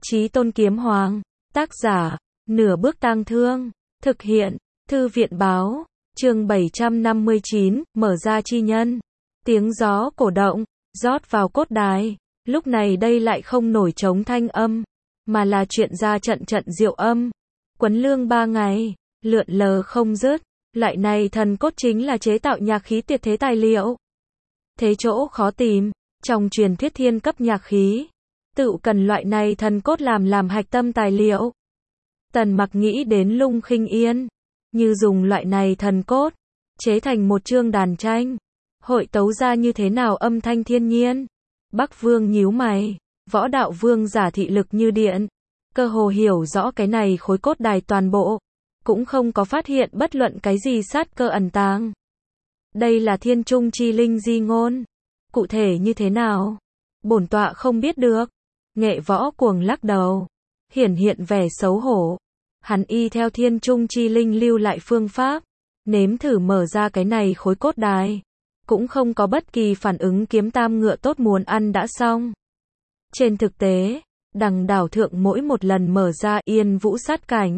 Chí Tôn Kiếm Hoàng, tác giả, Nửa Bước Tang Thương, thực hiện, Thư viện báo, chương 759, mở ra chi nhân. Tiếng gió cổ động, rót vào cốt đài, lúc này đây lại không nổi trống thanh âm, mà là chuyện ra trận trận diệu âm. Quấn lương 3 ngày, lượn lờ không dứt, loại này thần cốt chính là chế tạo nhạc khí tuyệt thế tài liệu. Thế chỗ khó tìm, trong truyền thuyết thiên cấp nhạc khí, tự cần loại này thần cốt làm hạch tâm tài liệu. Tần Mặc nghĩ đến Lung Khinh Yên, như dùng loại này thần cốt, chế thành một chương đàn tranh, hội tấu ra như thế nào âm thanh thiên nhiên. Bắc Vương nhíu mày, Võ Đạo Vương giả thị lực như điện, cơ hồ hiểu rõ cái này khối cốt đài toàn bộ, cũng không có phát hiện bất luận cái gì sát cơ ẩn tàng. Đây là thiên trung chi linh di ngôn, cụ thể như thế nào, bổn tọa không biết được. Nghệ Võ cuồng lắc đầu, hiện vẻ xấu hổ. Hắn y theo thiên trung chi linh lưu lại phương pháp, nếm thử mở ra cái này khối cốt đài, cũng không có bất kỳ phản ứng. Kiếm Tam ngựa tốt muốn ăn đã xong. Trên thực tế, Đằng đảo thượng mỗi một lần mở ra Yên Vũ sát cảnh,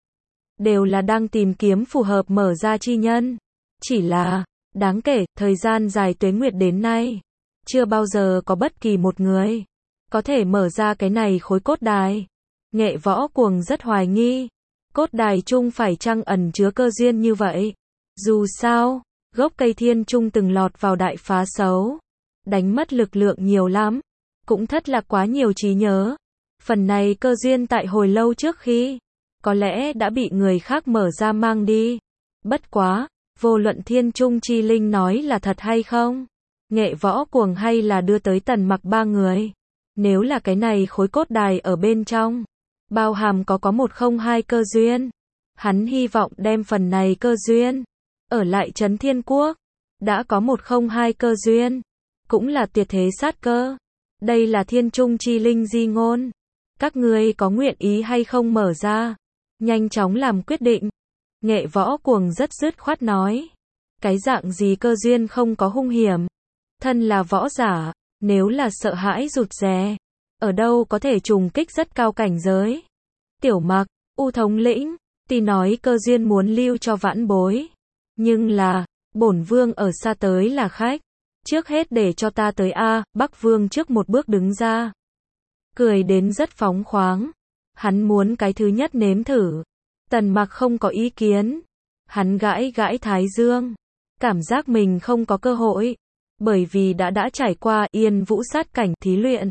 đều là đang tìm kiếm phù hợp mở ra chi nhân. Chỉ là, đáng kể, thời gian dài tuế nguyệt đến nay, chưa bao giờ có bất kỳ một người có thể mở ra cái này khối cốt đài. Nghệ Võ cuồng rất hoài nghi, cốt đài chung phải chăng ẩn chứa cơ duyên như vậy. Dù sao, gốc cây thiên trung từng lọt vào đại phá xấu, đánh mất lực lượng nhiều lắm, cũng thất lạc quá nhiều trí nhớ. Phần này cơ duyên tại hồi lâu trước khi, có lẽ đã bị người khác mở ra mang đi. Bất quá, vô luận thiên trung chi linh nói là thật hay không, Nghệ Võ cuồng hay là đưa tới Tần Mặc 3 người. Nếu là cái này khối cốt đài ở bên trong, bao hàm có 102 cơ duyên, hắn hy vọng đem phần này cơ duyên ở lại Trấn Thiên Quốc. Đã có 102 cơ duyên, cũng là tuyệt thế sát cơ. Đây là thiên trung chi linh di ngôn, các ngươi có nguyện ý hay không mở ra? Nhanh chóng làm quyết định. Nghệ Võ cuồng rất dứt khoát nói, cái dạng gì cơ duyên không có hung hiểm? Thân là võ giả, nếu là sợ hãi rụt rè, ở đâu có thể trùng kích rất cao cảnh giới. Tiểu Mặc, U thống lĩnh, tuy nói cơ duyên muốn lưu cho vãn bối, nhưng là, bổn vương ở xa tới là khách, trước hết để cho ta tới a. Bắc Vương trước một bước đứng ra, cười đến rất phóng khoáng. Hắn muốn cái thứ nhất nếm thử. Tần Mặc không có ý kiến, hắn gãi gãi thái dương, cảm giác mình không có cơ hội, bởi vì đã trải qua Yên Vũ sát cảnh thí luyện.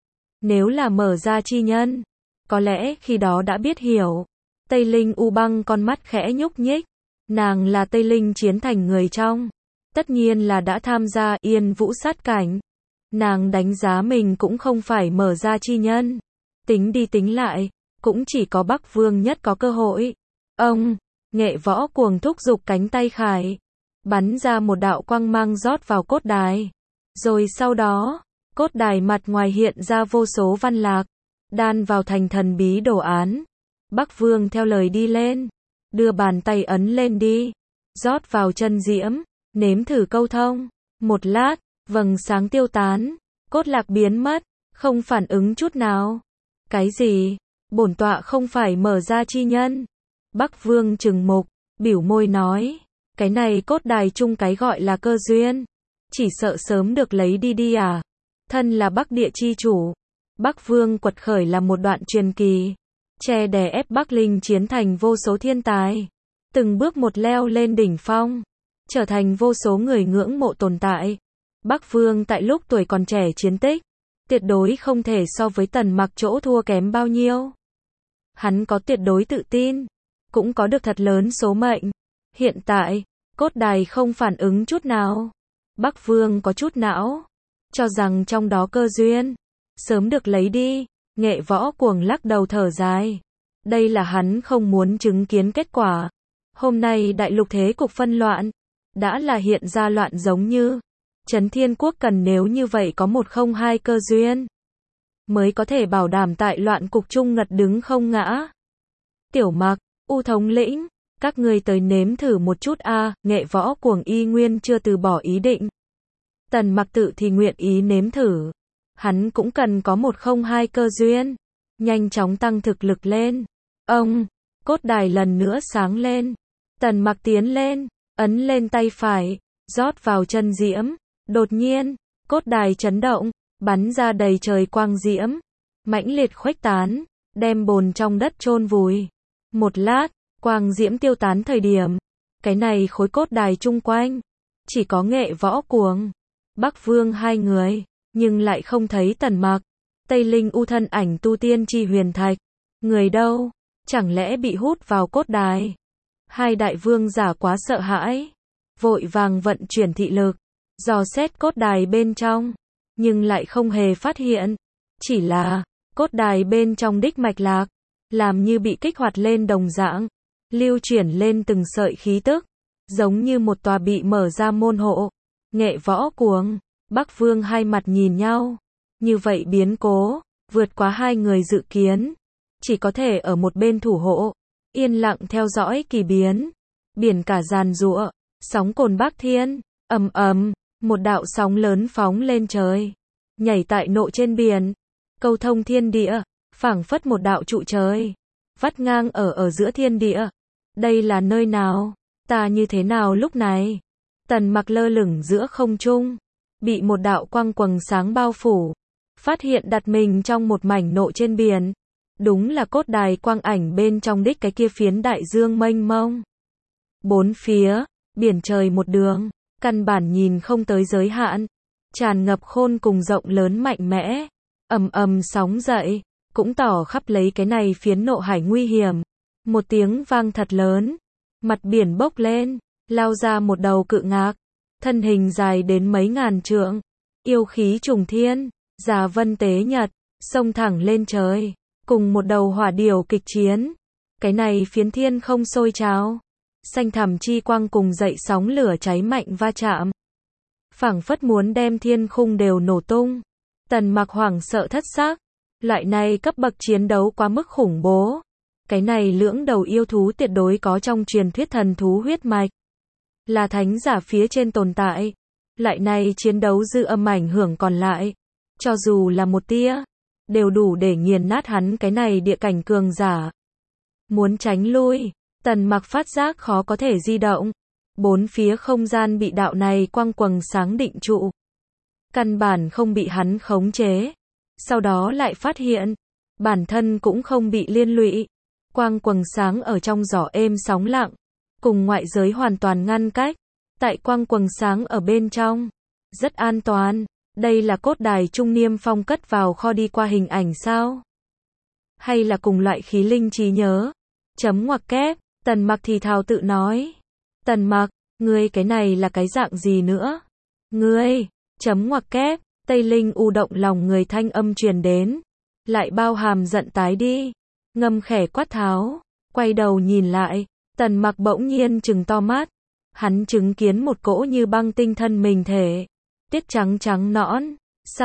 Nếu là mở ra chi nhân, có lẽ khi đó đã biết hiểu. Tây Linh U Băng con mắt khẽ nhúc nhích, nàng là Tây Linh chiến thành người trong, tất nhiên là đã tham gia Yên Vũ sát cảnh. Nàng đánh giá mình cũng không phải mở ra chi nhân, tính đi tính lại, cũng chỉ có Bắc Vương nhất có cơ hội. Ông, Nghệ Võ cuồng thúc giục cánh tay khải, bắn ra một đạo quang mang rót vào cốt đài. Rồi sau đó, cốt đài mặt ngoài hiện ra vô số văn lạc, đan vào thành thần bí đồ án. Bắc Vương theo lời đi lên, đưa bàn tay ấn lên đi, rót vào chân diễm, nếm thử câu thông. Một lát, vầng sáng tiêu tán, cốt lạc biến mất, không phản ứng chút nào. Cái gì? Bổn tọa không phải mở ra chi nhân. Bắc Vương trừng mục, biểu môi nói, cái này cốt đài chung cái gọi là cơ duyên, chỉ sợ sớm được lấy đi à. Thân là Bắc địa chi chủ, Bắc Vương quật khởi là một đoạn truyền kỳ, che đè ép Bắc Linh chiến thành vô số thiên tài, từng bước một leo lên đỉnh phong, trở thành vô số người ngưỡng mộ tồn tại. Bắc Vương tại lúc tuổi còn trẻ chiến tích, tuyệt đối không thể so với Tần Mặc chỗ thua kém bao nhiêu. Hắn có tuyệt đối tự tin, cũng có được thật lớn số mệnh. Hiện tại, cốt đài không phản ứng chút nào. Bắc Vương có chút não, cho rằng trong đó cơ duyên sớm được lấy đi. Nghệ Võ cuồng lắc đầu thở dài. Đây là hắn không muốn chứng kiến kết quả. Hôm nay đại lục thế cục phân loạn, đã là hiện ra loạn giống như Trấn Thiên Quốc cần nếu như vậy có 102 cơ duyên, mới có thể bảo đảm tại loạn cục chung ngật đứng không ngã. Tiểu Mặc, U thống lĩnh, các ngươi tới nếm thử một chút a. Nghệ Võ cuồng y nguyên chưa từ bỏ ý định. Tần Mặc tự thì nguyện ý nếm thử, hắn cũng cần có 102 cơ duyên. nhanh chóng tăng thực lực lên. Ông, cốt đài lần nữa sáng lên. Tần Mặc tiến lên, ấn lên tay phải, rót vào chân diễm. Đột nhiên, cốt đài chấn động, bắn ra đầy trời quang diễm, mãnh liệt khuếch tán, đem bồn trong đất chôn vùi. Một lát, quang diễm tiêu tán thời điểm, cái này khối cốt đài chung quanh, chỉ có Nghệ Võ Cuồng, Bắc Vương hai người, nhưng lại không thấy Tần Mặc. Tây Linh U thân ảnh tu tiên chi huyền thạch, người đâu, chẳng lẽ bị hút vào cốt đài? Hai đại vương giả quá sợ hãi, vội vàng vận chuyển thị lực, dò xét cốt đài bên trong, nhưng lại không hề phát hiện, chỉ là cốt đài bên trong đích mạch lạc, làm như bị kích hoạt lên đồng dạng, lưu chuyển lên từng sợi khí tức, giống như một tòa bị mở ra môn hộ. Nghệ Võ Cuồng, Bắc Vương hai mặt nhìn nhau, như vậy biến cố, vượt quá hai người dự kiến, chỉ có thể ở một bên thủ hộ, yên lặng theo dõi kỳ biến. Biển cả giàn giụa, sóng cồn bác thiên, ầm ầm, một đạo sóng lớn phóng lên trời, nhảy tại nộ trên biển, câu thông thiên địa, phảng phất một đạo trụ trời, vắt ngang ở giữa thiên địa. Đây là nơi nào? Ta như thế nào lúc này? Tần Mặc lơ lửng giữa không trung, bị một đạo quang quầng sáng bao phủ, phát hiện đặt mình trong một mảnh nộ trên biển. Đúng là cốt đài quang ảnh bên trong đích cái kia phiến đại dương mênh mông. Bốn phía, biển trời một đường, căn bản nhìn không tới giới hạn, tràn ngập khôn cùng rộng lớn mạnh mẽ, ầm ầm sóng dậy, cũng tỏ khắp lấy cái này phiến nộ hải nguy hiểm. Một tiếng vang thật lớn, mặt biển bốc lên, lao ra một đầu cự ngạc, thân hình dài đến mấy ngàn trượng, yêu khí trùng thiên, già vân tế nhật, xông thẳng lên trời, cùng một đầu hỏa điểu kịch chiến. Cái này phiến thiên không sôi trào, xanh thẳm chi quang cùng dậy sóng lửa cháy mạnh va chạm, phảng phất muốn đem thiên khung đều nổ tung. Tần Mặc hoảng sợ thất xác, loại này cấp bậc chiến đấu quá mức khủng bố. Cái này lưỡng đầu yêu thú tuyệt đối có trong truyền thuyết thần thú huyết mạch, là thánh giả phía trên tồn tại. Loại này chiến đấu dư âm ảnh hưởng còn lại, cho dù là một tia, đều đủ để nghiền nát hắn cái này địa cảnh cường giả. Muốn tránh lui, Tần Mặc phát giác khó có thể di động. Bốn phía không gian bị đạo này quang quầng sáng định trụ, căn bản không bị hắn khống chế. Sau đó lại phát hiện, bản thân cũng không bị liên lụy. Quang quầng sáng ở trong gió êm sóng lặng, cùng ngoại giới hoàn toàn ngăn cách. Tại quang quầng sáng ở bên trong, rất an toàn. Đây là cốt đài Trung Niêm Phong cất vào kho đi qua hình ảnh sao? Hay là cùng loại khí linh trí nhớ? Chấm ngoặc kép, Tần Mặc thì thào tự nói. Tần Mặc, ngươi cái này là cái dạng gì nữa? Ngươi, chấm ngoặc kép, Tây Linh U động lòng người thanh âm truyền đến, lại bao hàm giận tái đi. Ngâm khẽ quát tháo, quay đầu nhìn lại, Tần Mặc bỗng nhiên trừng to mắt. Hắn chứng kiến một cỗ như băng tinh thân mình thể, tiết trắng trắng nõn,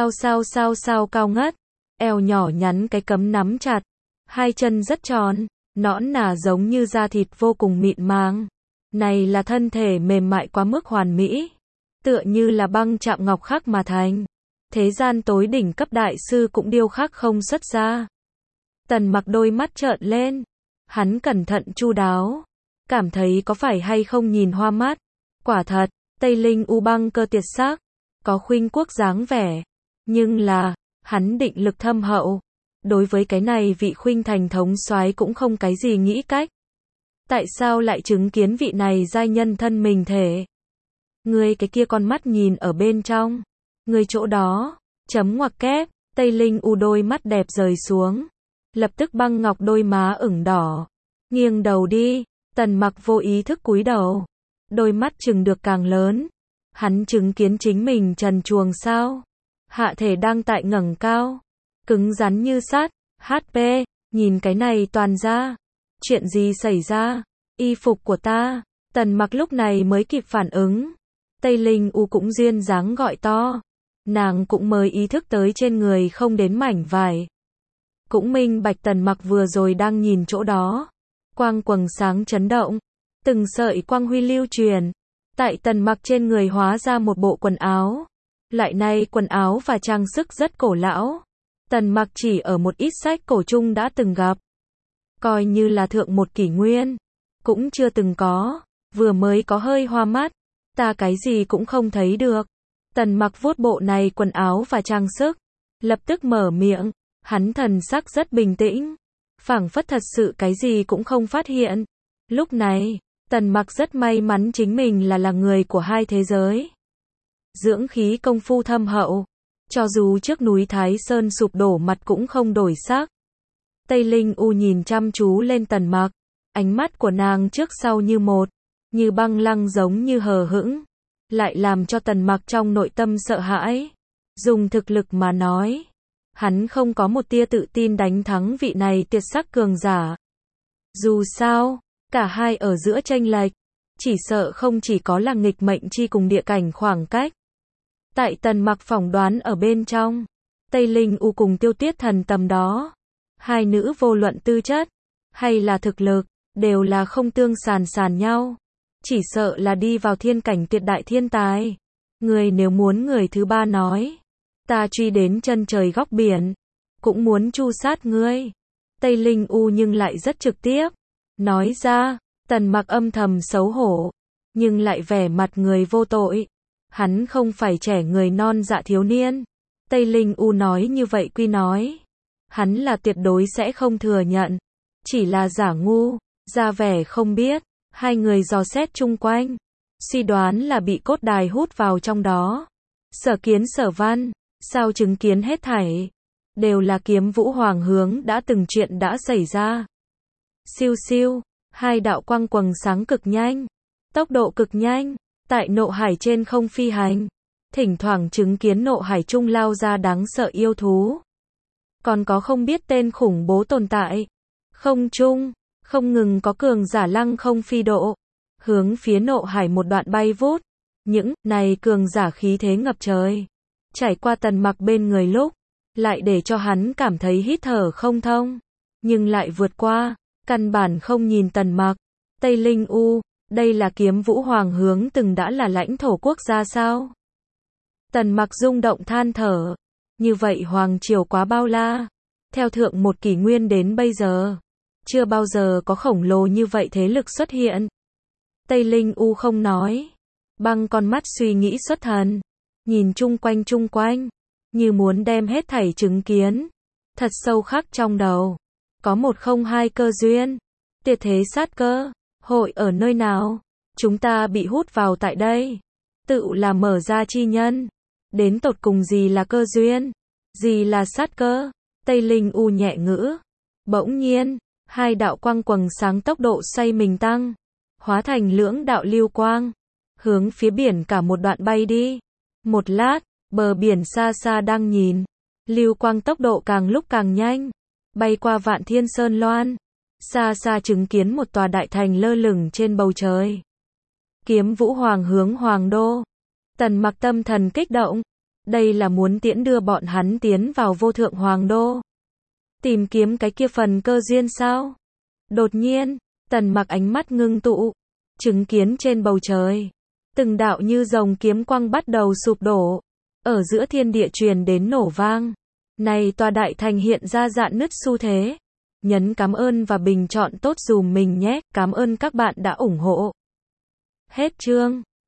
sao cao ngất, eo nhỏ nhắn cái cấm nắm chặt, hai chân rất tròn, nõn nà giống như da thịt vô cùng mịn màng. Này là thân thể mềm mại quá mức hoàn mỹ, tựa như là băng chạm ngọc khắc mà thành. Thế gian tối đỉnh cấp đại sư cũng điêu khắc không xuất ra. Tần Mặc đôi mắt trợn lên, hắn cẩn thận chu đáo, cảm thấy có phải hay không nhìn hoa mắt. Quả thật, Tây Linh U băng cơ tiệt xác, có khuynh quốc dáng vẻ, nhưng là, hắn định lực thâm hậu, đối với cái này vị khuynh thành thống soái cũng không cái gì nghĩ cách. Tại sao lại chứng kiến vị này giai nhân thân mình thể? Ngươi cái kia con mắt nhìn ở bên trong, ngươi chỗ đó, chấm ngoặc kép, Tây Linh U đôi mắt đẹp rời xuống, lập tức băng ngọc đôi má ửng đỏ, nghiêng đầu đi. Tần Mặc vô ý thức cúi đầu, đôi mắt trừng được càng lớn. Hắn chứng kiến chính mình trần truồng sao, hạ thể đang tại ngẩng cao, cứng rắn như sắt. HP, nhìn cái này toàn ra, chuyện gì xảy ra? Y phục của ta. Tần Mặc lúc này mới kịp phản ứng. Tây Linh U cũng duyên dáng gọi to, nàng cũng mới ý thức tới trên người không đến mảnh vải, cũng minh bạch Tần Mặc vừa rồi đang nhìn chỗ đó. Quang quầng sáng chấn động, từng sợi quang huy lưu truyền, tại Tần Mặc trên người hóa ra một bộ quần áo. Loại này quần áo và trang sức rất cổ lão, Tần Mặc chỉ ở một ít sách cổ chung đã từng gặp. Coi như là thượng một kỷ nguyên. Cũng chưa từng có. Vừa mới có hơi hoa mắt. Ta cái gì cũng không thấy được. Tần Mặc vuốt bộ này quần áo và trang sức. Lập tức mở miệng. Hắn thần sắc rất bình tĩnh. Phảng phất thật sự cái gì cũng không phát hiện. Lúc này, Tần Mặc rất may mắn chính mình là người của hai thế giới. Dưỡng khí công phu thâm hậu. Cho dù trước núi Thái Sơn sụp đổ mặt cũng không đổi sắc. Tây Linh U nhìn chăm chú lên Tần Mặc. Ánh mắt của nàng trước sau như một. Như băng lăng giống như hờ hững. Lại làm cho Tần Mặc trong nội tâm sợ hãi. Dùng thực lực mà nói. Hắn không có một tia tự tin đánh thắng vị này tuyệt sắc cường giả. Dù sao, cả hai ở giữa chênh lệch. Chỉ sợ không chỉ có là nghịch mệnh chi cùng địa cảnh khoảng cách. Tại Tần Mặc phỏng đoán ở bên trong. Tây Linh U cùng Tiêu Tuyết Thần tầm đó. Hai nữ vô luận tư chất. Hay là thực lực. Đều là không tương sàn nhau. Chỉ sợ là đi vào thiên cảnh tuyệt đại thiên tài. Người nếu muốn người thứ ba nói. Ta truy đến chân trời góc biển. Cũng muốn tru sát ngươi. Tây Linh U nhưng lại rất trực tiếp. Nói ra, Tần Mặc âm thầm xấu hổ. Nhưng lại vẻ mặt người vô tội. Hắn không phải trẻ người non dạ thiếu niên. Tây Linh U nói như vậy quy nói. Hắn là tuyệt đối sẽ không thừa nhận. Chỉ là giả ngu, ra vẻ không biết. Hai người dò xét chung quanh. Suy đoán là bị cốt đài hút vào trong đó. Sở Kiến Sở Văn, sao chứng kiến hết thảy. Đều là Kiếm Vũ Hoàng hướng đã từng chuyện đã xảy ra. Siêu siêu, hai đạo quang quầng sáng cực nhanh. Tốc độ cực nhanh. Tại nộ hải trên không phi hành. Thỉnh thoảng chứng kiến nộ hải trung lao ra đáng sợ yêu thú. Còn có không biết tên khủng bố tồn tại. Không trung, không ngừng có cường giả lăng không phi độ. Hướng phía nộ hải một đoạn bay vút. Những này cường giả khí thế ngập trời. Trải qua Tần Mặc bên người lúc. Lại để cho hắn cảm thấy hít thở không thông. Nhưng lại vượt qua. Căn bản không nhìn Tần Mặc. Tây Linh U. Đây là Kiếm Vũ Hoàng hướng từng đã là lãnh thổ quốc gia sao? Tần Mặc rung động than thở. Như vậy Hoàng triều quá bao la. Theo thượng một kỷ nguyên đến bây giờ. Chưa bao giờ có khổng lồ như vậy thế lực xuất hiện. Tây Linh U không nói. Băng con mắt suy nghĩ xuất thần. Nhìn chung quanh. Như muốn đem hết thảy chứng kiến. Thật sâu khắc trong đầu. Có một không hai cơ duyên. Tuyệt thế sát cơ. Hội ở nơi nào? Chúng ta bị hút vào tại đây. Tự là mở ra chi nhân. Đến tột cùng gì là cơ duyên? Gì là sát cơ? Tây Linh U nhẹ ngữ. Bỗng nhiên, hai đạo quang quầng sáng tốc độ xoay mình tăng. Hóa thành lưỡng đạo lưu quang. Hướng phía biển cả một đoạn bay đi. Một lát, bờ biển xa xa đang nhìn. Lưu quang tốc độ càng lúc càng nhanh. Bay qua Vạn Thiên Sơn Loan. Xa xa chứng kiến một tòa đại thành lơ lửng trên bầu trời. Kiếm Vũ Hoàng hướng Hoàng đô. Tần Mặc tâm thần kích động. Đây là muốn tiễn đưa bọn hắn tiến vào vô thượng Hoàng đô. Tìm kiếm cái kia phần cơ duyên sao? Đột nhiên, Tần Mặc ánh mắt ngưng tụ. Chứng kiến trên bầu trời. Từng đạo như rồng kiếm quang bắt đầu sụp đổ. Ở giữa thiên địa truyền đến nổ vang. Này tòa đại thành hiện ra rạn nứt xu thế. Nhấn cảm ơn và bình chọn tốt dùm mình nhé. Cảm ơn các bạn đã ủng hộ. Hết chương.